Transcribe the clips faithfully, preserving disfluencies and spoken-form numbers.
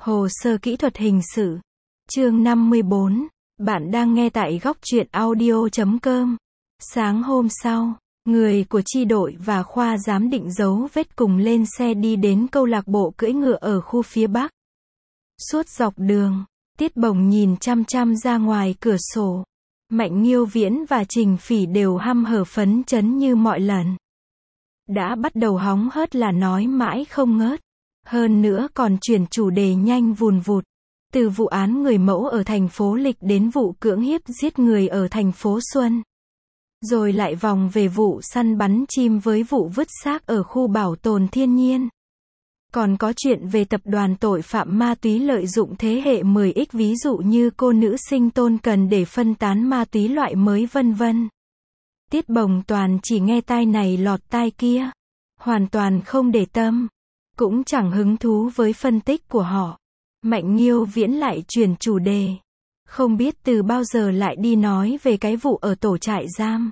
Hồ sơ kỹ thuật hình sự. Chương năm mươi bốn. Bạn đang nghe tại góc truyện audio chấm com. Sáng hôm sau, người của chi đội và khoa giám định dấu vết cùng lên xe đi đến câu lạc bộ cưỡi ngựa ở khu phía Bắc. Suốt dọc đường, Tiết Bồng nhìn chăm chăm ra ngoài cửa sổ. Mạnh Nghiêu Viễn và Trình Phỉ đều hăm hở phấn chấn như mọi lần. Đã bắt đầu hóng hớt là nói mãi không ngớt. Hơn nữa còn chuyển chủ đề nhanh vùn vụt. Từ vụ án người mẫu ở thành phố Lịch đến vụ cưỡng hiếp giết người ở thành phố Xuân. Rồi lại vòng về vụ săn bắn chim với vụ vứt xác ở khu bảo tồn thiên nhiên. Còn có chuyện về tập đoàn tội phạm ma túy lợi dụng thế hệ mười x ví dụ như cô nữ sinh Tôn Cần để phân tán ma túy loại mới vân vân. Tiết Bồng toàn chỉ nghe tai này lọt tai kia. Hoàn toàn không để tâm. Cũng chẳng hứng thú với phân tích của họ. Mạnh Nghiêu Viễn lại chuyển chủ đề. Không biết từ bao giờ lại đi nói về cái vụ ở tổ trại giam.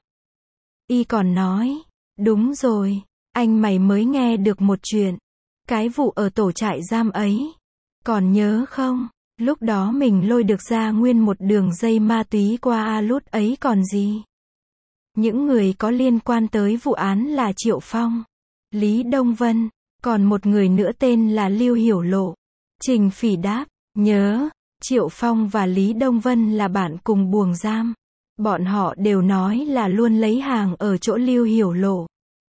Y còn nói, đúng rồi, anh mày mới nghe được một chuyện. Cái vụ ở tổ trại giam ấy. Còn nhớ không, lúc đó mình lôi được ra nguyên một đường dây ma túy qua A Lút ấy còn gì. Những người có liên quan tới vụ án là Triệu Phong, Lý Đông Vân, còn một người nữa tên là Lưu Hiểu Lộ. Trình Phỉ đáp, nhớ, Triệu Phong và Lý Đông Vân là bạn cùng buồng giam. Bọn họ đều nói là luôn lấy hàng ở chỗ Lưu Hiểu Lộ.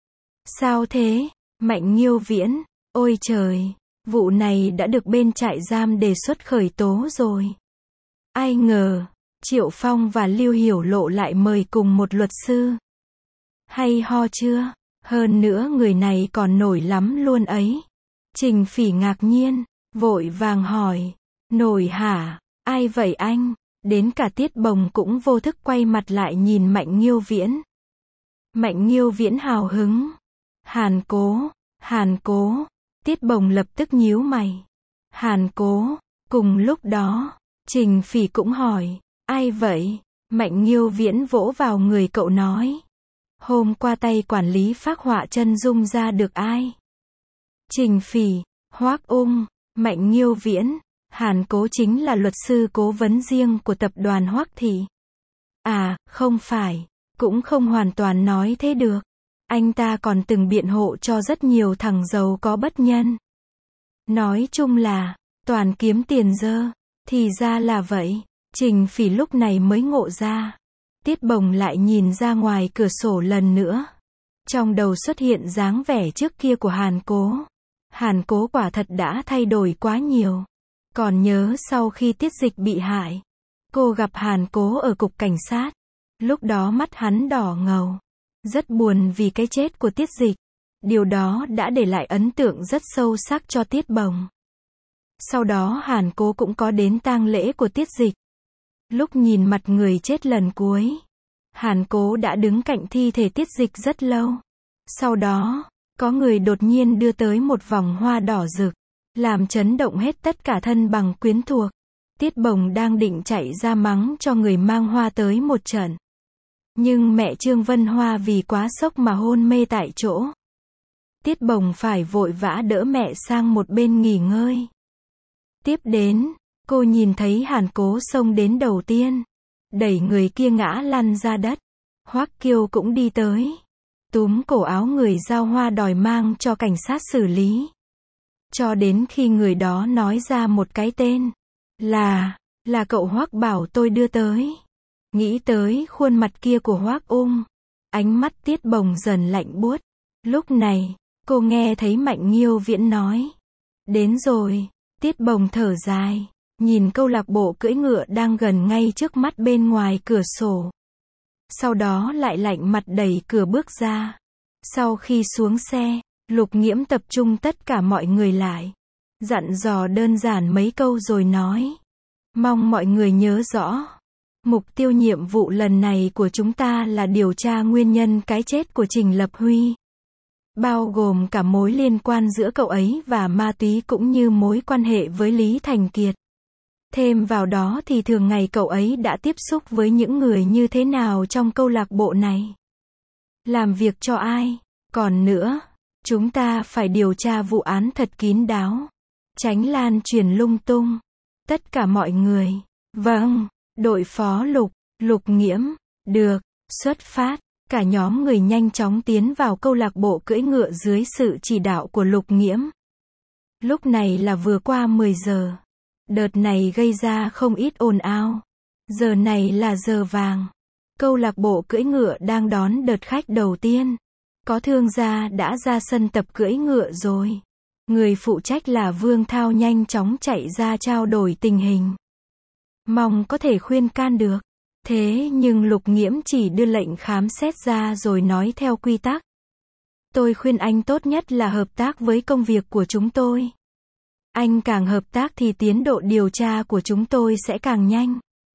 Sao thế? Mạnh Nghiêu Viễn, ôi trời, vụ này đã được bên trại giam đề xuất khởi tố rồi. Ai ngờ, Triệu Phong và Lưu Hiểu Lộ lại mời cùng một luật sư. Hay ho chưa? Hơn nữa người này còn nổi lắm luôn ấy. Trình Phỉ ngạc nhiên, vội vàng hỏi, nổi hả? Ai vậy anh? Đến cả Tiết Bồng cũng vô thức quay mặt lại nhìn Mạnh Nghiêu Viễn. Mạnh Nghiêu Viễn hào hứng. Hàn Cố, Hàn Cố. Tiết Bồng lập tức nhíu mày. Hàn Cố. Cùng lúc đó, Trình Phỉ cũng hỏi, ai vậy? Mạnh Nghiêu Viễn vỗ vào người cậu nói. Hôm qua tay quản lý phác họa chân dung ra được ai? Trình Phỉ, Hoác Ung, Mạnh Nghiêu Viễn, Hàn Cố chính là luật sư cố vấn riêng của tập đoàn Hoác Thị. À, không phải, cũng không hoàn toàn nói thế được. Anh ta còn từng biện hộ cho rất nhiều thằng giàu có bất nhân. Nói chung là, toàn kiếm tiền dơ. Thì ra là vậy. Trình Phỉ lúc này mới ngộ ra. Tiết Bồng lại nhìn ra ngoài cửa sổ lần nữa. Trong đầu xuất hiện dáng vẻ trước kia của Hàn Cố. Hàn Cố quả thật đã thay đổi quá nhiều. Còn nhớ sau khi Tiết Dịch bị hại, cô gặp Hàn Cố ở cục cảnh sát. Lúc đó mắt hắn đỏ ngầu. Rất buồn vì cái chết của Tiết Dịch. Điều đó đã để lại ấn tượng rất sâu sắc cho Tiết Bồng. Sau đó Hàn Cố cũng có đến tang lễ của Tiết Dịch. Lúc nhìn mặt người chết lần cuối, Hàn Cố đã đứng cạnh thi thể Tiết Dịch rất lâu. Sau đó, có người đột nhiên đưa tới một vòng hoa đỏ rực, làm chấn động hết tất cả thân bằng quyến thuộc. Tiết Bồng đang định chạy ra mắng cho người mang hoa tới một trận. Nhưng mẹ Trương Vân Hoa vì quá sốc mà hôn mê tại chỗ. Tiết Bồng phải vội vã đỡ mẹ sang một bên nghỉ ngơi. Tiếp đến, cô nhìn thấy Hàn Cố xông đến đầu tiên, đẩy người kia ngã lăn ra đất. Hoắc Kiêu cũng đi tới, túm cổ áo người giao hoa đòi mang cho cảnh sát xử lý. Cho đến khi người đó nói ra một cái tên, là, là cậu Hoắc bảo tôi đưa tới. Nghĩ tới khuôn mặt kia của Hoắc Ung, ánh mắt Tiết Bồng dần lạnh buốt. Lúc này, cô nghe thấy Mạnh Nghiêu Viễn nói, đến rồi. Tiết Bồng thở dài, nhìn câu lạc bộ cưỡi ngựa đang gần ngay trước mắt bên ngoài cửa sổ. Sau đó lại lạnh mặt đẩy cửa bước ra. Sau khi xuống xe, Lục Nghiễm tập trung tất cả mọi người lại. Dặn dò đơn giản mấy câu rồi nói. Mong mọi người nhớ rõ. Mục tiêu nhiệm vụ lần này của chúng ta là điều tra nguyên nhân cái chết của Trình Lập Huy. Bao gồm cả mối liên quan giữa cậu ấy và ma túy cũng như mối quan hệ với Lý Thành Kiệt. Thêm vào đó thì thường ngày cậu ấy đã tiếp xúc với những người như thế nào trong câu lạc bộ này. Làm việc cho ai. Còn nữa, chúng ta phải điều tra vụ án thật kín đáo. tránh lan truyền lung tung. Tất cả mọi người. Vâng, đội phó Lục, Lục Nghiễm, được, xuất phát. Cả nhóm người nhanh chóng tiến vào câu lạc bộ cưỡi ngựa dưới sự chỉ đạo của Lục Nghiễm. Lúc này là vừa qua mười giờ. Đợt này gây ra không ít ồn ào. Giờ này là giờ vàng. Câu lạc bộ cưỡi ngựa đang đón đợt khách đầu tiên. Có thương gia đã ra sân tập cưỡi ngựa rồi. Người phụ trách là Vương Thao nhanh chóng chạy ra trao đổi tình hình. Mong có thể khuyên can được. Thế nhưng Lục Nghiễm chỉ đưa lệnh khám xét ra rồi nói theo quy tắc. Tôi khuyên anh tốt nhất là hợp tác với công việc của chúng tôi. Anh càng hợp tác thì tiến độ điều tra của chúng tôi sẽ càng nhanh.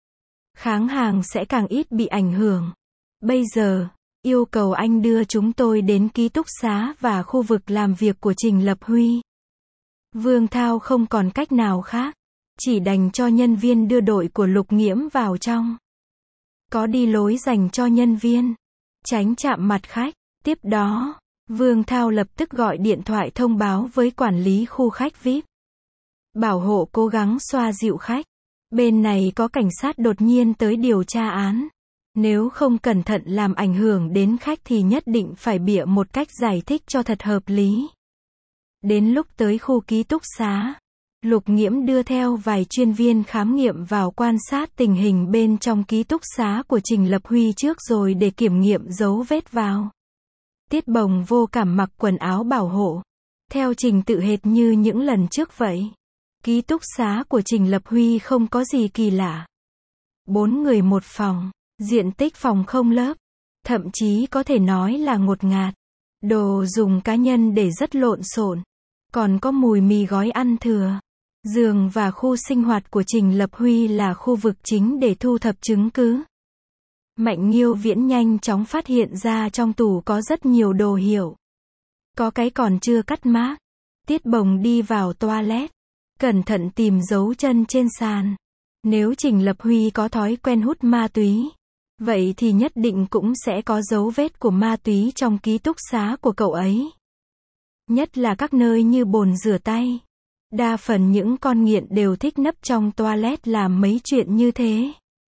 Kháng hàng sẽ càng ít bị ảnh hưởng. Bây giờ, yêu cầu anh đưa chúng tôi đến ký túc xá và khu vực làm việc của Trình Lập Huy. Vương Thao không còn cách nào khác. Chỉ đành cho nhân viên đưa đội của Lục Nghiễm vào trong. Có đi lối dành cho nhân viên. Tránh chạm mặt khách. Tiếp đó, Vương Thao lập tức gọi điện thoại thông báo với quản lý khu khách vi ai pi. Bảo hộ cố gắng xoa dịu khách. Bên này có cảnh sát đột nhiên tới điều tra án. Nếu không cẩn thận làm ảnh hưởng đến khách thì nhất định phải bịa một cách giải thích cho thật hợp lý. Đến lúc tới khu ký túc xá, Lục Nghiễm đưa theo vài chuyên viên khám nghiệm vào quan sát tình hình bên trong ký túc xá của Trình Lập Huy trước rồi để kiểm nghiệm dấu vết vào. Tiết Bồng vô cảm mặc quần áo bảo hộ. Theo trình tự hệt như những lần trước vậy. Ký túc xá của Trình Lập Huy không có gì kỳ lạ. Bốn người một phòng, diện tích phòng không lớp. Thậm chí có thể nói là ngột ngạt. Đồ dùng cá nhân để rất lộn xộn. Còn có mùi mì gói ăn thừa. Giường và khu sinh hoạt của Trình Lập Huy là khu vực chính để thu thập chứng cứ. Mạnh Nghiêu Viễn nhanh chóng phát hiện ra trong tủ có rất nhiều đồ hiệu. Có cái còn chưa cắt mác. Tiết Bồng đi vào toilet. Cẩn thận tìm dấu chân trên sàn. Nếu Trình Lập Huy có thói quen hút ma túy, vậy thì nhất định cũng sẽ có dấu vết của ma túy trong ký túc xá của cậu ấy. Nhất là các nơi như bồn rửa tay. Đa phần những con nghiện đều thích nấp trong toilet làm mấy chuyện như thế.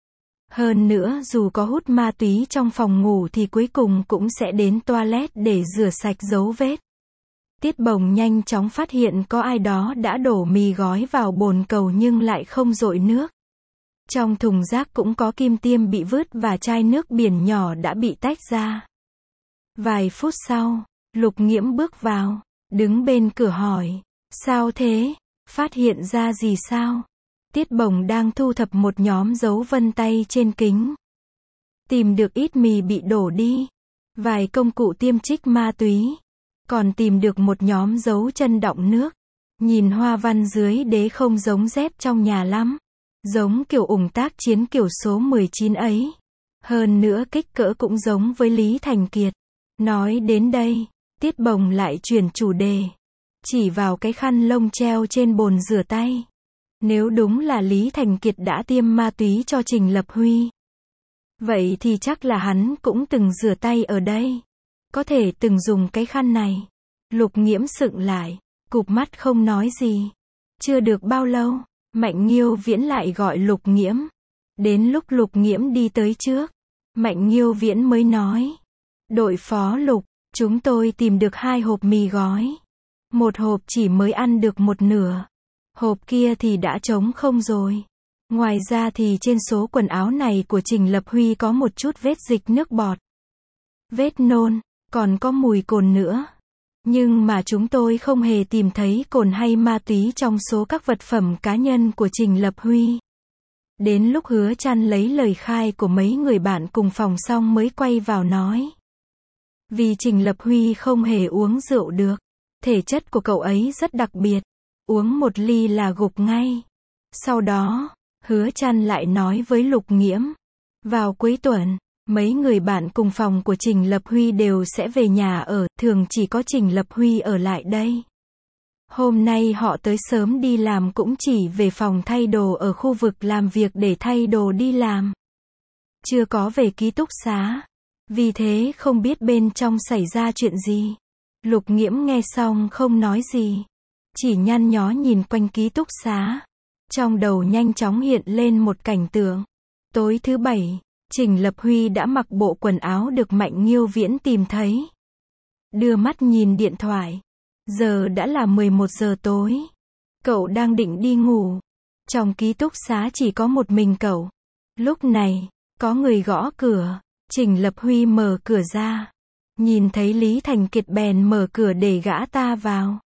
Hơn nữa dù có hút ma túy trong phòng ngủ thì cuối cùng cũng sẽ đến toilet để rửa sạch dấu vết. Tiết Bồng nhanh chóng phát hiện có ai đó đã đổ mì gói vào bồn cầu nhưng lại không dội nước. Trong thùng rác cũng có kim tiêm bị vứt và chai nước biển nhỏ đã bị tách ra. Vài phút sau, Lục Nghiễm bước vào, đứng bên cửa hỏi, sao thế, phát hiện ra gì sao? Tiết Bồng đang thu thập một nhóm dấu vân tay trên kính. Tìm được ít mì bị đổ đi, vài công cụ tiêm trích ma túy, còn tìm được một nhóm dấu chân đọng nước. Nhìn hoa văn dưới đế không giống dép trong nhà lắm. Giống kiểu ủng tác chiến kiểu số mười chín ấy. Hơn nữa kích cỡ cũng giống với Lý Thành Kiệt. Nói đến đây, Tiết Bồng lại chuyển chủ đề. Chỉ vào cái khăn lông treo trên bồn rửa tay. Nếu đúng là Lý Thành Kiệt đã tiêm ma túy cho Trình Lập Huy, vậy thì chắc là hắn cũng từng rửa tay ở đây. Có thể từng dùng cái khăn này. Lục Nghiễm sững lại, cụp mắt không nói gì. Chưa được bao lâu, Mạnh Nghiêu Viễn lại gọi Lục Nghiễm. Đến lúc Lục Nghiễm đi tới trước, Mạnh Nghiêu Viễn mới nói. Đội phó Lục, chúng tôi tìm được hai hộp mì gói. Một hộp chỉ mới ăn được một nửa. Hộp kia thì đã trống không rồi. Ngoài ra thì trên số quần áo này của Trình Lập Huy có một chút vết dịch nước bọt. Vết nôn, còn có mùi cồn nữa. Nhưng mà chúng tôi không hề tìm thấy cồn hay ma túy trong số các vật phẩm cá nhân của Trình Lập Huy. Đến lúc Hứa Trăn lấy lời khai của mấy người bạn cùng phòng xong mới quay vào nói. Vì Trình Lập Huy không hề uống rượu được. Thể chất của cậu ấy rất đặc biệt. Uống một ly là gục ngay. Sau đó, Hứa Trăn lại nói với Lục Nghiễm. Vào cuối tuần, mấy người bạn cùng phòng của Trình Lập Huy đều sẽ về nhà ở, thường chỉ có Trình Lập Huy ở lại đây. Hôm nay họ tới sớm đi làm cũng chỉ về phòng thay đồ ở khu vực làm việc để thay đồ đi làm. Chưa có về ký túc xá. Vì thế không biết bên trong xảy ra chuyện gì. Lục Nghiễm nghe xong không nói gì. chỉ nhăn nhó nhìn quanh ký túc xá. Trong đầu nhanh chóng hiện lên một cảnh tượng. Tối thứ bảy, Trình Lập Huy đã mặc bộ quần áo được Mạnh Nghiêu Viễn tìm thấy. Đưa mắt nhìn điện thoại. Giờ đã là mười một giờ tối. Cậu đang định đi ngủ. Trong ký túc xá chỉ có một mình cậu. Lúc này, có người gõ cửa. Trình Lập Huy mở cửa ra. Nhìn thấy Lý Thành Kiệt bèn mở cửa để gã ta vào.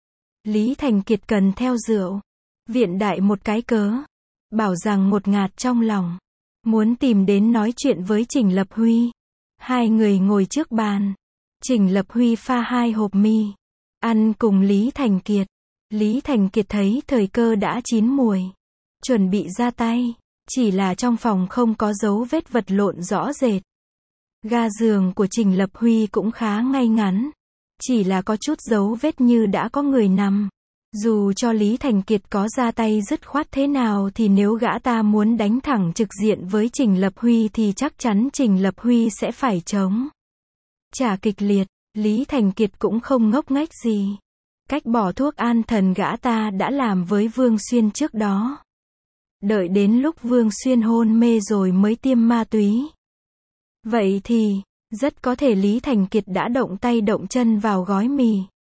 Lý Thành Kiệt cần theo rượu. Viện đại một cái cớ. Bảo rằng ngột ngạt trong lòng. Muốn tìm đến nói chuyện với Trình Lập Huy. Hai người ngồi trước bàn. Trình Lập Huy pha hai hộp mì. Ăn cùng Lý Thành Kiệt. Lý Thành Kiệt thấy thời cơ đã chín muồi. Chuẩn bị ra tay. Chỉ là trong phòng không có dấu vết vật lộn rõ rệt. Ga giường của Trình Lập Huy cũng khá ngay ngắn. Chỉ là có chút dấu vết như đã có người nằm. Dù cho Lý Thành Kiệt có ra tay dứt khoát thế nào thì nếu gã ta muốn đánh thẳng trực diện với Trình Lập Huy thì chắc chắn Trình Lập Huy sẽ phải chống trả kịch liệt. Lý Thành Kiệt cũng không ngốc nghếch gì. Cách bỏ thuốc an thần gã ta đã làm với Vương Xuyên trước đó. Đợi đến lúc Vương Xuyên hôn mê rồi mới tiêm ma túy. Vậy thì, rất có thể Lý Thành Kiệt đã động tay động chân vào gói mì.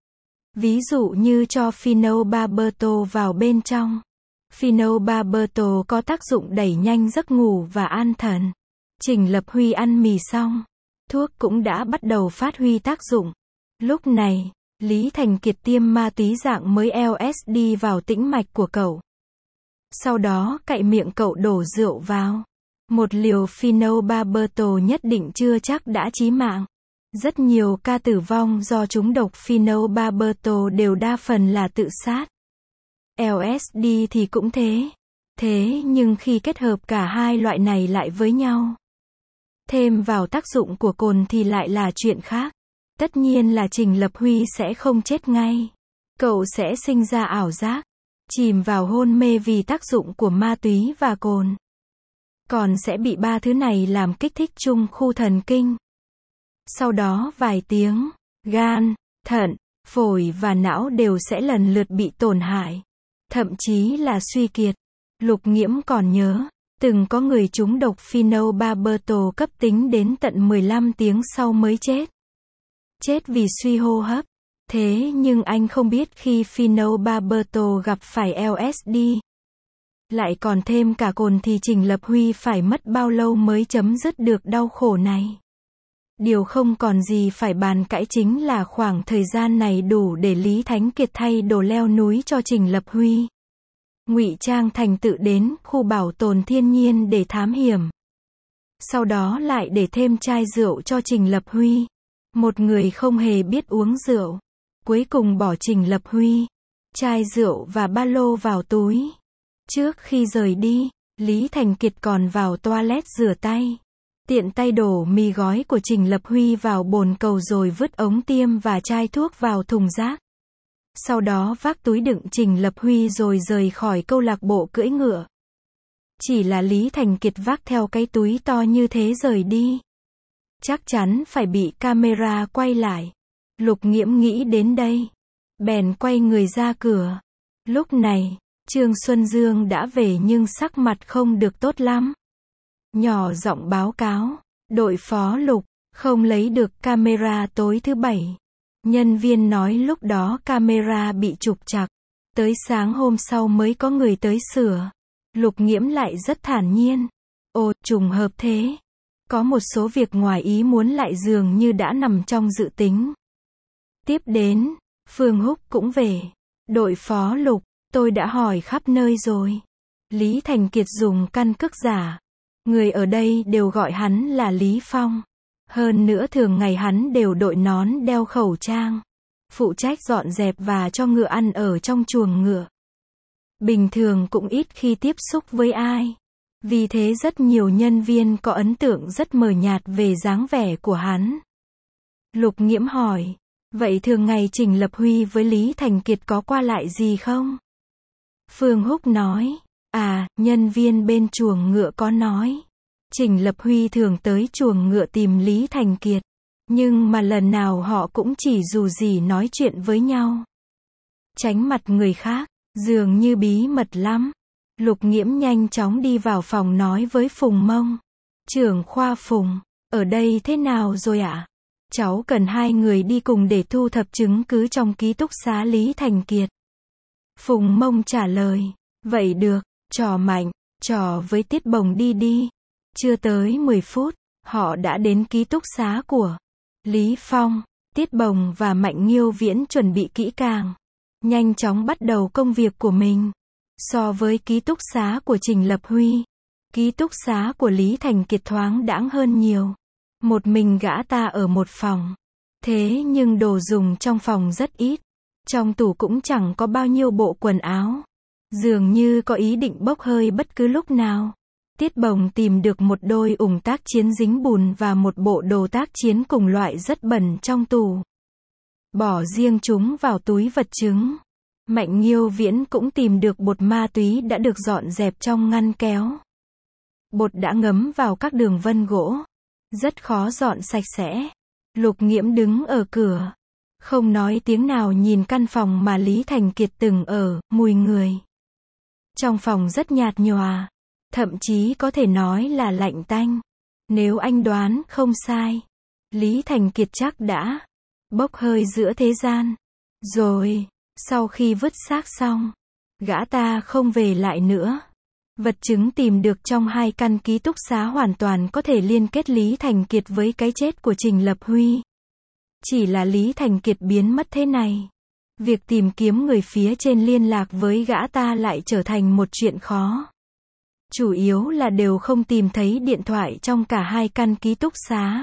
Ví dụ như cho phenobarbital vào bên trong. Phenobarbital có tác dụng đẩy nhanh giấc ngủ và an thần. Trình Lập Huy ăn mì xong. Thuốc cũng đã bắt đầu phát huy tác dụng. Lúc này, Lý Thành Kiệt tiêm ma túy dạng mới L S D vào tĩnh mạch của cậu. Sau đó cậy miệng cậu đổ rượu vào. Một liều phenobarbital nhất định chưa chắc đã chí mạng. Rất nhiều ca tử vong do trúng độc phenobarbital đều đa phần là tự sát. L S D thì cũng thế. Thế nhưng khi kết hợp cả hai loại này lại với nhau, thêm vào tác dụng của cồn thì lại là chuyện khác. Tất nhiên là Trình Lập Huy sẽ không chết ngay. Cậu sẽ sinh ra ảo giác, chìm vào hôn mê vì tác dụng của ma túy và cồn. Còn sẽ bị ba thứ này làm kích thích chung khu thần kinh. Sau đó vài tiếng, gan, thận, phổi và não đều sẽ lần lượt bị tổn hại. Thậm chí là suy kiệt. Lục Nghiễm còn nhớ, từng có người trúng độc phenobarbital cấp tính đến tận mười lăm tiếng sau mới chết. Chết vì suy hô hấp. Thế nhưng anh không biết khi phenobarbital gặp phải L S D, lại còn thêm cả cồn thì Trình Lập Huy phải mất bao lâu mới chấm dứt được đau khổ này. Điều không còn gì phải bàn cãi chính là khoảng thời gian này đủ để Lý Thánh Kiệt thay đồ leo núi cho Trình Lập Huy. Ngụy trang thành tự đến khu bảo tồn thiên nhiên để thám hiểm. Sau đó lại để thêm chai rượu cho Trình Lập Huy. Một người không hề biết uống rượu. Cuối cùng bỏ Trình Lập Huy, chai rượu và ba lô vào túi. Trước khi rời đi, Lý Thành Kiệt còn vào toilet rửa tay. Tiện tay đổ mì gói của Trình Lập Huy vào bồn cầu rồi vứt ống tiêm và chai thuốc vào thùng rác. Sau đó vác túi đựng Trình Lập Huy rồi rời khỏi câu lạc bộ cưỡi ngựa. Chỉ là Lý Thành Kiệt vác theo cái túi to như thế rời đi. Chắc chắn phải bị camera quay lại. Lục Nghiễm nghĩ đến đây. Bèn quay người ra cửa. Lúc này, Trương Xuân Dương đã về nhưng sắc mặt không được tốt lắm. Nhỏ giọng báo cáo. Đội phó Lục, không lấy được camera tối thứ bảy. Nhân viên nói lúc đó camera bị trục trặc. Tới sáng hôm sau mới có người tới sửa. Lục Nghiễm lại rất thản nhiên. Ồ, trùng hợp thế. Có một số việc ngoài ý muốn lại dường như đã nằm trong dự tính. Tiếp đến, Phương Húc cũng về. Đội phó Lục, tôi đã hỏi khắp nơi rồi. Lý Thành Kiệt dùng căn cước giả. Người ở đây đều gọi hắn là Lý Phong. Hơn nữa thường ngày hắn đều đội nón đeo khẩu trang. Phụ trách dọn dẹp và cho ngựa ăn ở trong chuồng ngựa. Bình thường cũng ít khi tiếp xúc với ai. Vì thế rất nhiều nhân viên có ấn tượng rất mờ nhạt về dáng vẻ của hắn. Lục Nghiễm hỏi. Vậy thường ngày Trình Lập Huy với Lý Thành Kiệt có qua lại gì không? Phương Húc nói. À, nhân viên bên chuồng ngựa có nói. Trình Lập Huy thường tới chuồng ngựa tìm Lý Thành Kiệt. Nhưng mà lần nào họ cũng chỉ dù gì nói chuyện với nhau. tránh mặt người khác, dường như bí mật lắm. Lục Nghiễm nhanh chóng đi vào phòng nói với Phùng Mông. Trưởng khoa Phùng, ở đây thế nào rồi ạ? Cháu cần hai người đi cùng để thu thập chứng cứ trong ký túc xá Lý Thành Kiệt. Phùng Mông trả lời. Vậy được, trò Mạnh, trò với Tiết Bồng đi đi. Chưa tới mười phút, họ đã đến ký túc xá của Lý Phong. Tiết Bồng và Mạnh Nghiêu Viễn chuẩn bị kỹ càng, nhanh chóng bắt đầu công việc của mình. So với ký túc xá của Trình Lập Huy, ký túc xá của Lý Thành Kiệt thoáng đãng hơn nhiều. Một mình gã ta ở một phòng. Thế nhưng đồ dùng trong phòng rất ít. Trong tủ cũng chẳng có bao nhiêu bộ quần áo. Dường như có ý định bốc hơi bất cứ lúc nào. Tiết Bồng tìm được một đôi ủng tác chiến dính bùn và một bộ đồ tác chiến cùng loại rất bẩn trong tủ. Bỏ riêng chúng vào túi vật chứng. Mạnh Nghiêu Viễn cũng tìm được bột ma túy đã được dọn dẹp trong ngăn kéo. Bột đã ngấm vào các đường vân gỗ. Rất khó dọn sạch sẽ. Lục Nghiễm đứng ở cửa. Không nói tiếng nào nhìn căn phòng mà Lý Thành Kiệt từng ở, mùi người. Trong phòng rất nhạt nhòa. Thậm chí có thể nói là lạnh tanh. Nếu anh đoán không sai, Lý Thành Kiệt chắc đã bốc hơi giữa thế gian. Rồi, sau khi vứt xác xong, gã ta không về lại nữa. Vật chứng tìm được trong hai căn ký túc xá hoàn toàn có thể liên kết Lý Thành Kiệt với cái chết của Trình Lập Huy. Chỉ là Lý Thành Kiệt biến mất thế này. Việc tìm kiếm người phía trên liên lạc với gã ta lại trở thành một chuyện khó. Chủ yếu là đều không tìm thấy điện thoại trong cả hai căn ký túc xá.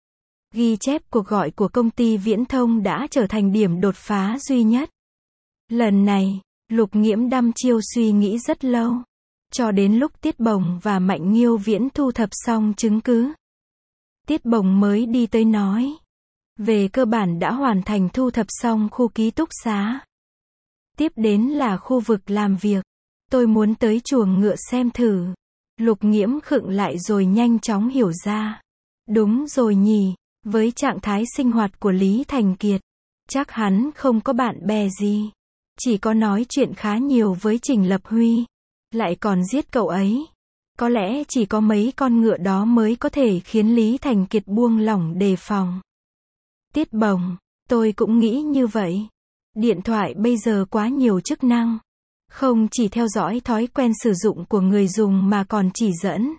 Ghi chép cuộc gọi của công ty viễn thông đã trở thành điểm đột phá duy nhất. Lần này, Lục Nghiễm đăm chiêu suy nghĩ rất lâu. Cho đến lúc Tiết Bồng và Mạnh Nghiêu Viễn thu thập xong chứng cứ. Tiết Bồng mới đi tới nói. Về cơ bản đã hoàn thành thu thập xong khu ký túc xá. Tiếp đến là khu vực làm việc. Tôi muốn tới chuồng ngựa xem thử. Lục Nghiễm khựng lại rồi nhanh chóng hiểu ra. Đúng rồi nhỉ, với trạng thái sinh hoạt của Lý Thành Kiệt, chắc hắn không có bạn bè gì. Chỉ có nói chuyện khá nhiều với Trình Lập Huy. Lại còn giết cậu ấy. Có lẽ chỉ có mấy con ngựa đó mới có thể khiến Lý Thành Kiệt buông lỏng đề phòng. Tiết Bồng, tôi cũng nghĩ như vậy. Điện thoại bây giờ quá nhiều chức năng. Không chỉ theo dõi thói quen sử dụng của người dùng mà còn chỉ dẫn,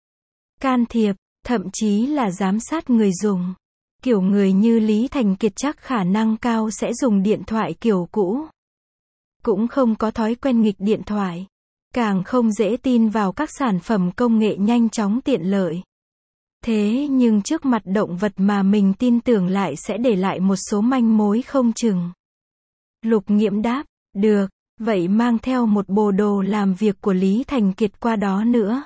can thiệp, thậm chí là giám sát người dùng. Kiểu người như Lý Thành Kiệt chắc khả năng cao sẽ dùng điện thoại kiểu cũ. Cũng không có thói quen nghịch điện thoại. Càng không dễ tin vào các sản phẩm công nghệ nhanh chóng tiện lợi. Thế nhưng trước mặt động vật mà mình tin tưởng lại sẽ để lại một số manh mối không chừng. Lục Nghiễm đáp, được, vậy mang theo một bộ đồ làm việc của Lý Thành Kiệt qua đó nữa.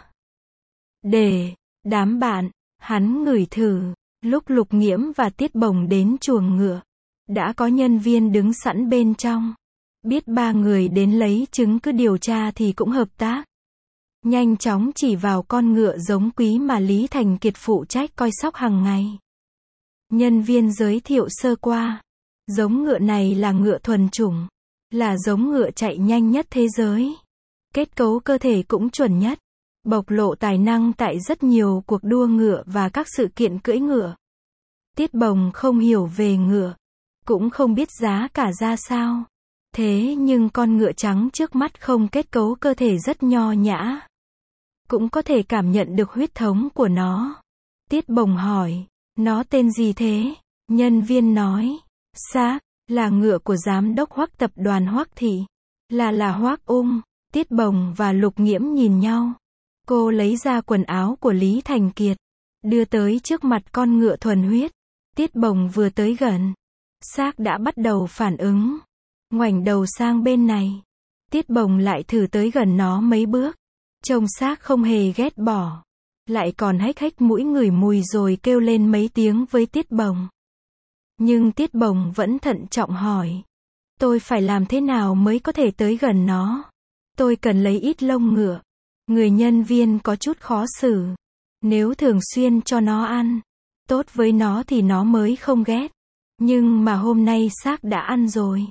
Để, đám bạn, hắn ngửi thử, lúc Lục Nghiễm và Tiết Bồng đến chuồng ngựa, đã có nhân viên đứng sẵn bên trong. Biết ba người đến lấy chứng cứ điều tra thì cũng hợp tác. Nhanh chóng chỉ vào con ngựa giống quý mà Lý Thành Kiệt phụ trách coi sóc hàng ngày. Nhân viên giới thiệu sơ qua. Giống ngựa này là ngựa thuần chủng. Là giống ngựa chạy nhanh nhất thế giới. Kết cấu cơ thể cũng chuẩn nhất. Bộc lộ tài năng tại rất nhiều cuộc đua ngựa và các sự kiện cưỡi ngựa. Tiết Bồng không hiểu về ngựa. Cũng không biết giá cả ra sao. Thế nhưng con ngựa trắng trước mắt không kết cấu cơ thể rất nho nhã. Cũng có thể cảm nhận được huyết thống của nó. Tiết Bồng hỏi, nó tên gì thế? Nhân viên nói, xác, là ngựa của giám đốc Hoắc tập đoàn Hoắc Thị. Là là Hoắc Ung. Tiết Bồng và Lục Nghiễm nhìn nhau. Cô lấy ra quần áo của Lý Thành Kiệt. Đưa tới trước mặt con ngựa thuần huyết. Tiết Bồng vừa tới gần. Xác đã bắt đầu phản ứng. Ngoảnh đầu sang bên này. Tiết Bồng lại thử tới gần nó mấy bước. Trông xác không hề ghét bỏ. Lại còn hếch hếch mũi ngửi mùi rồi kêu lên mấy tiếng với Tiết Bồng. Nhưng Tiết Bồng vẫn thận trọng hỏi. Tôi phải làm thế nào mới có thể tới gần nó? Tôi cần lấy ít lông ngựa. Người nhân viên có chút khó xử. Nếu thường xuyên cho nó ăn tốt với nó thì nó mới không ghét. Nhưng mà hôm nay xác đã ăn rồi.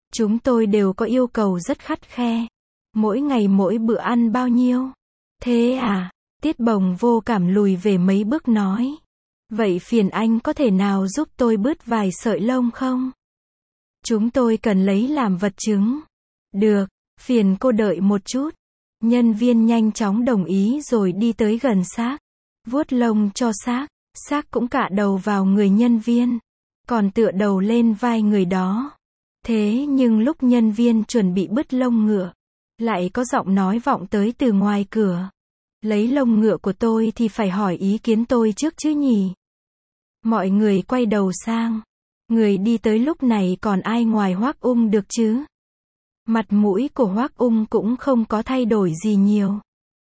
Chúng tôi đều có yêu cầu rất khắt khe. Mỗi ngày mỗi bữa ăn bao nhiêu? Thế à? Tiết Bồng vô cảm lùi về mấy bước nói. Vậy phiền anh có thể nào giúp tôi bứt vài sợi lông không? Chúng tôi cần lấy làm vật chứng. Được, phiền cô đợi một chút. Nhân viên nhanh chóng đồng ý rồi đi tới gần xác. Vuốt lông cho xác. Xác cũng cạ đầu vào người nhân viên. Còn tựa đầu lên vai người đó. Thế nhưng lúc nhân viên chuẩn bị bứt lông ngựa, lại có giọng nói vọng tới từ ngoài cửa. Lấy lông ngựa của tôi thì phải hỏi ý kiến tôi trước chứ nhỉ? Mọi người quay đầu sang. Người đi tới lúc này còn ai ngoài Hoắc Ung được chứ? Mặt mũi của Hoắc Ung cũng không có thay đổi gì nhiều.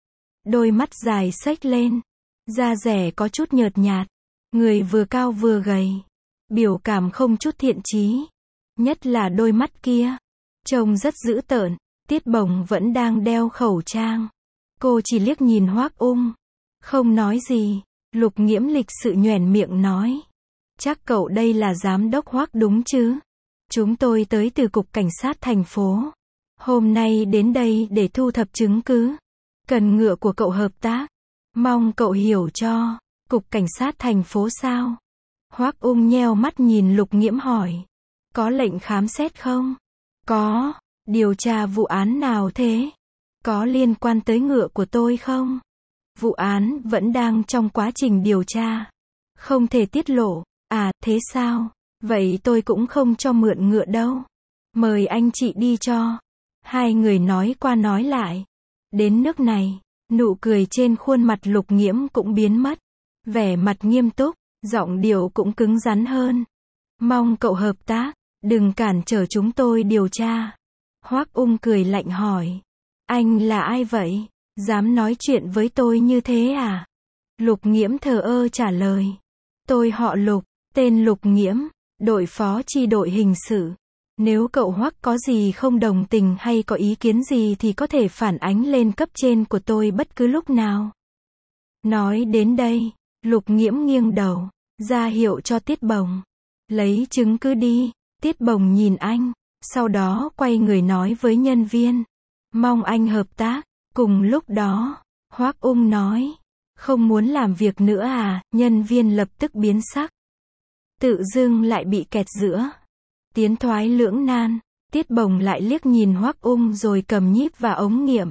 Đôi mắt dài xếch lên. Da dẻ có chút nhợt nhạt. Người vừa cao vừa gầy. Biểu cảm không chút thiện chí. Nhất là đôi mắt kia. Trông rất dữ tợn. Tiết Bồng vẫn đang đeo khẩu trang. Cô chỉ liếc nhìn Hoắc Ung. Không nói gì. Lục Nghiễm lịch sự nhoẻn miệng nói. Chắc cậu đây là giám đốc Hoắc đúng chứ? Chúng tôi tới từ cục cảnh sát thành phố. Hôm nay đến đây để thu thập chứng cứ. Cần ngựa của cậu hợp tác. Mong cậu hiểu cho. Cục cảnh sát thành phố sao? Hoắc Ung nheo mắt nhìn Lục Nghiễm hỏi. Có lệnh khám xét không? Có. Điều tra vụ án nào thế? Có liên quan tới ngựa của tôi không? Vụ án vẫn đang trong quá trình điều tra. Không thể tiết lộ. À, thế sao? Vậy tôi cũng không cho mượn ngựa đâu. Mời anh chị đi cho. Hai người nói qua nói lại. Đến nước này, nụ cười trên khuôn mặt Lục Nghiễm cũng biến mất. Vẻ mặt nghiêm túc, giọng điệu cũng cứng rắn hơn. Mong cậu hợp tác, đừng cản trở chúng tôi điều tra. Hoắc Ung cười lạnh hỏi. Anh là ai vậy? Dám nói chuyện với tôi như thế à? Lục Nghiễm thờ ơ trả lời. Tôi họ Lục, tên Lục Nghiễm, đội phó chi đội hình sự. Nếu cậu Hoắc có gì không đồng tình hay có ý kiến gì thì có thể phản ánh lên cấp trên của tôi bất cứ lúc nào. Nói đến đây, Lục Nghiễm nghiêng đầu, ra hiệu cho Tiết Bồng. Lấy chứng cứ đi. Tiết Bồng nhìn anh, sau đó quay người nói với nhân viên. Mong anh hợp tác. Cùng lúc đó, Hoắc Ung nói. Không muốn làm việc nữa à? Nhân viên lập tức biến sắc. Tự dưng lại bị kẹt giữa. Tiến thoái lưỡng nan. Tiết Bồng lại liếc nhìn Hoắc Ung rồi cầm nhíp và ống nghiệm.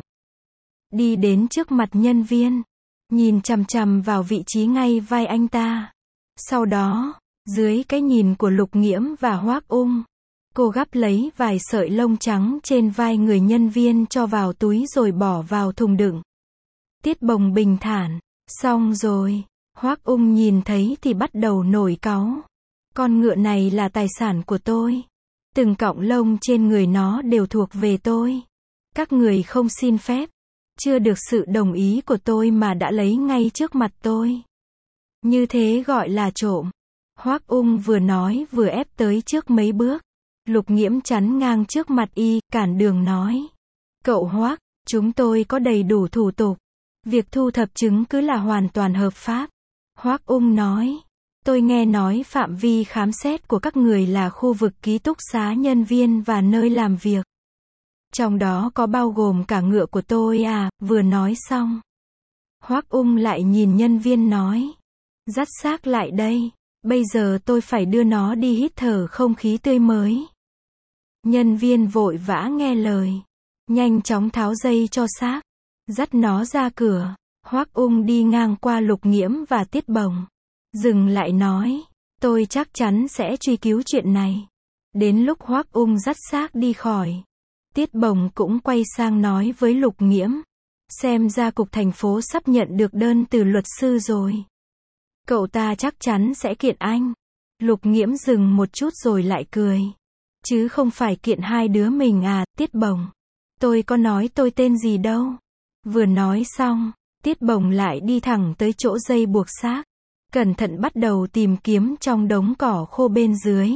Đi đến trước mặt nhân viên. Nhìn chằm chằm vào vị trí ngay vai anh ta. Sau đó, dưới cái nhìn của Lục Nghiễm và Hoắc Ung, cô gắp lấy vài sợi lông trắng trên vai người nhân viên cho vào túi rồi bỏ vào thùng đựng. Tiết Bồng bình thản. Xong rồi. Hoắc Ung nhìn thấy thì bắt đầu nổi cáu. Con ngựa này là tài sản của tôi. Từng cọng lông trên người nó đều thuộc về tôi. Các người không xin phép, chưa được sự đồng ý của tôi mà đã lấy ngay trước mặt tôi. Như thế gọi là trộm. Hoắc Ung vừa nói vừa ép tới trước mấy bước. Lục Nghiễm chắn ngang trước mặt y, cản đường nói. Cậu Hoắc, chúng tôi có đầy đủ thủ tục. Việc thu thập chứng cứ là hoàn toàn hợp pháp. Hoắc Ung nói. Tôi nghe nói phạm vi khám xét của các người là khu vực ký túc xá nhân viên và nơi làm việc. Trong đó có bao gồm cả ngựa của tôi à? Vừa nói xong, Hoắc Ung lại nhìn nhân viên nói. Dắt xác lại đây. Bây giờ tôi phải đưa nó đi hít thở không khí tươi mới. Nhân viên vội vã nghe lời. Nhanh chóng tháo dây cho xác. Dắt nó ra cửa. Hoắc Ung đi ngang qua Lục Nghiễm và Tiết Bồng. Dừng lại nói. Tôi chắc chắn sẽ truy cứu chuyện này. Đến lúc Hoắc Ung dắt xác đi khỏi, Tiết Bồng cũng quay sang nói với Lục Nghiễm. Xem ra cục thành phố sắp nhận được đơn từ luật sư rồi. Cậu ta chắc chắn sẽ kiện anh. Lục Nghiễm dừng một chút rồi lại cười. Chứ không phải kiện hai đứa mình à? Tiết Bồng. Tôi có nói tôi tên gì đâu. Vừa nói xong, Tiết Bồng lại đi thẳng tới chỗ dây buộc xác. Cẩn thận bắt đầu tìm kiếm trong đống cỏ khô bên dưới.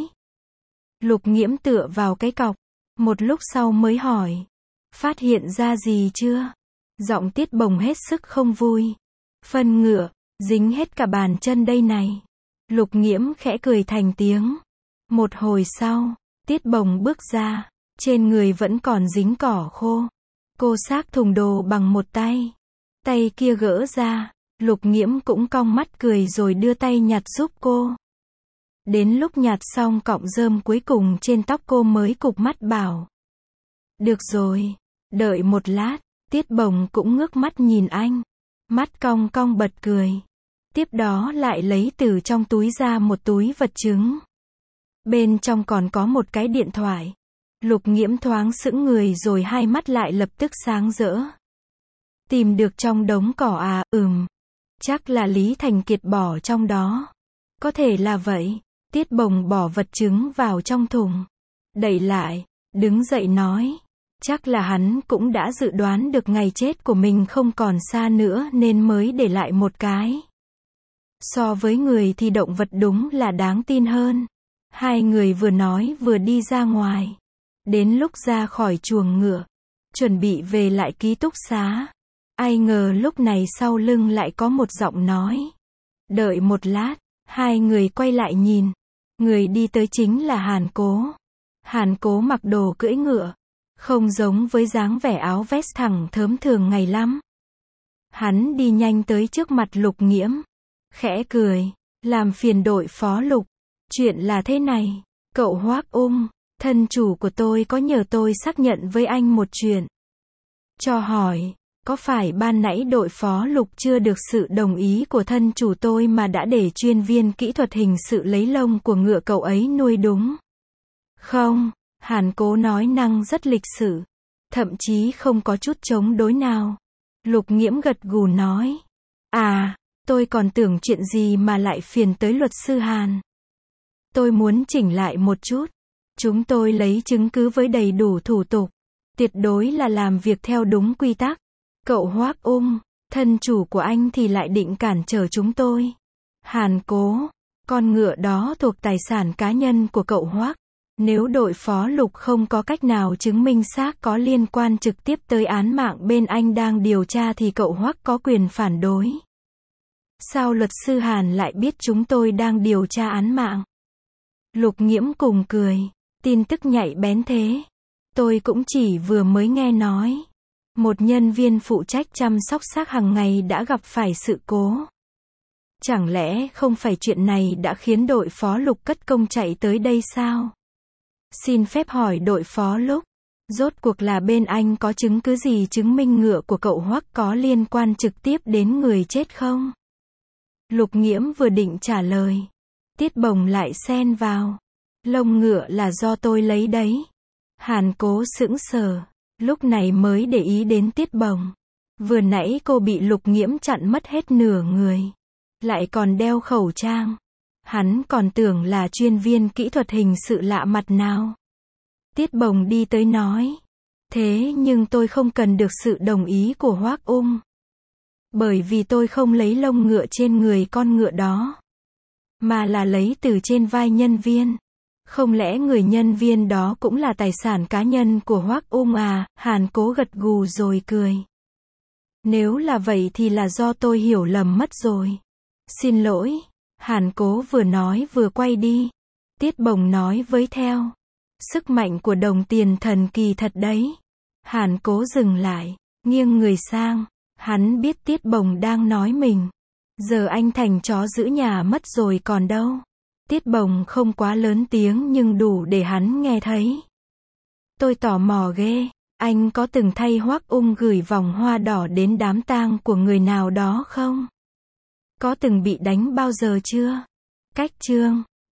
Lục Nghiễm tựa vào cái cọc. Một lúc sau mới hỏi. Phát hiện ra gì chưa? Giọng Tiết Bồng hết sức không vui. Phân ngựa, dính hết cả bàn chân đây này. Lục Nghiễm khẽ cười thành tiếng. Một hồi sau, Tiết Bồng bước ra. Trên người vẫn còn dính cỏ khô. Cô xách thùng đồ bằng một tay. Tay kia gỡ ra. Lục Nghiễm cũng cong mắt cười rồi đưa tay nhặt giúp cô. Đến lúc nhặt xong cọng rơm cuối cùng trên tóc cô mới cụp mắt bảo. Được rồi. Đợi một lát. Tiết Bồng cũng ngước mắt nhìn anh. Mắt cong cong bật cười. Tiếp đó lại lấy từ trong túi ra một túi vật chứng. Bên trong còn có một cái điện thoại. Lục Nghiễm thoáng sững người rồi hai mắt lại lập tức sáng rỡ. Tìm được trong đống cỏ à, ừm. Chắc là Lý Thành Kiệt bỏ trong đó. Có thể là vậy. Tiết Bồng bỏ vật chứng vào trong thùng. Đậy lại, đứng dậy nói. Chắc là hắn cũng đã dự đoán được ngày chết của mình không còn xa nữa nên mới để lại một cái. So với người thì động vật đúng là đáng tin hơn. Hai người vừa nói vừa đi ra ngoài. Đến lúc ra khỏi chuồng ngựa, chuẩn bị về lại ký túc xá. Ai ngờ lúc này sau lưng lại có một giọng nói. Đợi một lát, hai người quay lại nhìn. Người đi tới chính là Hàn Cố. Hàn Cố mặc đồ cưỡi ngựa. Không giống với dáng vẻ áo vest thẳng thớm thường ngày lắm. Hắn đi nhanh tới trước mặt Lục Nghiễm. Khẽ cười. Làm phiền đội phó Lục. Chuyện là thế này. Cậu Hoác Ung, thân chủ của tôi có nhờ tôi xác nhận với anh một chuyện. Cho hỏi, có phải ban nãy đội phó Lục chưa được sự đồng ý của thân chủ tôi mà đã để chuyên viên kỹ thuật hình sự lấy lông của ngựa cậu ấy nuôi đúng? Không, Hàn Cố nói năng rất lịch sự. Thậm chí không có chút chống đối nào. Lục Nghiễm gật gù nói. À, tôi còn tưởng chuyện gì mà lại phiền tới luật sư Hàn. Tôi muốn chỉnh lại một chút. Chúng tôi lấy chứng cứ với đầy đủ thủ tục. Tuyệt đối là làm việc theo đúng quy tắc. Cậu Hoác Ung, thân chủ của anh thì lại định cản trở chúng tôi. Hàn Cố, con ngựa đó thuộc tài sản cá nhân của cậu Hoác. Nếu đội phó Lục không có cách nào chứng minh xác có liên quan trực tiếp tới án mạng bên anh đang điều tra thì cậu Hoác có quyền phản đối. Sao luật sư Hàn lại biết chúng tôi đang điều tra án mạng? Lục Nghiễm cùng cười. Tin tức nhạy bén thế. Tôi cũng chỉ vừa mới nghe nói. Một nhân viên phụ trách chăm sóc xác hàng ngày đã gặp phải sự cố. Chẳng lẽ không phải chuyện này đã khiến đội phó Lục cất công chạy tới đây sao? Xin phép hỏi đội phó Lục. Rốt cuộc là bên anh có chứng cứ gì chứng minh ngựa của cậu Hoắc có liên quan trực tiếp đến người chết không? Lục Nghiễm vừa định trả lời. Tiết Bồng lại xen vào. Lông ngựa là do tôi lấy đấy. Hàn Cố sững sờ. Lúc này mới để ý đến Tiết Bồng. Vừa nãy cô bị Lục Nghiễm chặn mất hết nửa người. Lại còn đeo khẩu trang. Hắn còn tưởng là chuyên viên kỹ thuật hình sự lạ mặt nào. Tiết Bồng đi tới nói. Thế nhưng tôi không cần được sự đồng ý của Hoác Ung. Bởi vì tôi không lấy lông ngựa trên người con ngựa đó. Mà là lấy từ trên vai nhân viên. Không lẽ người nhân viên đó cũng là tài sản cá nhân của Hoác Ung à? Hàn Cố gật gù rồi cười. Nếu là vậy thì là do tôi hiểu lầm mất rồi. Xin lỗi. Hàn Cố vừa nói vừa quay đi. Tiết Bồng nói với theo. Sức mạnh của đồng tiền thần kỳ thật đấy. Hàn Cố dừng lại, nghiêng người sang. Hắn biết Tiết Bồng đang nói mình. Giờ anh thành chó giữ nhà mất rồi còn đâu. Tiết Bồng không quá lớn tiếng nhưng đủ để hắn nghe thấy. Tôi tò mò ghê. Anh có từng thay Hoác Ung gửi vòng hoa đỏ đến đám tang của người nào đó không? Có từng bị đánh bao giờ chưa? Cách chương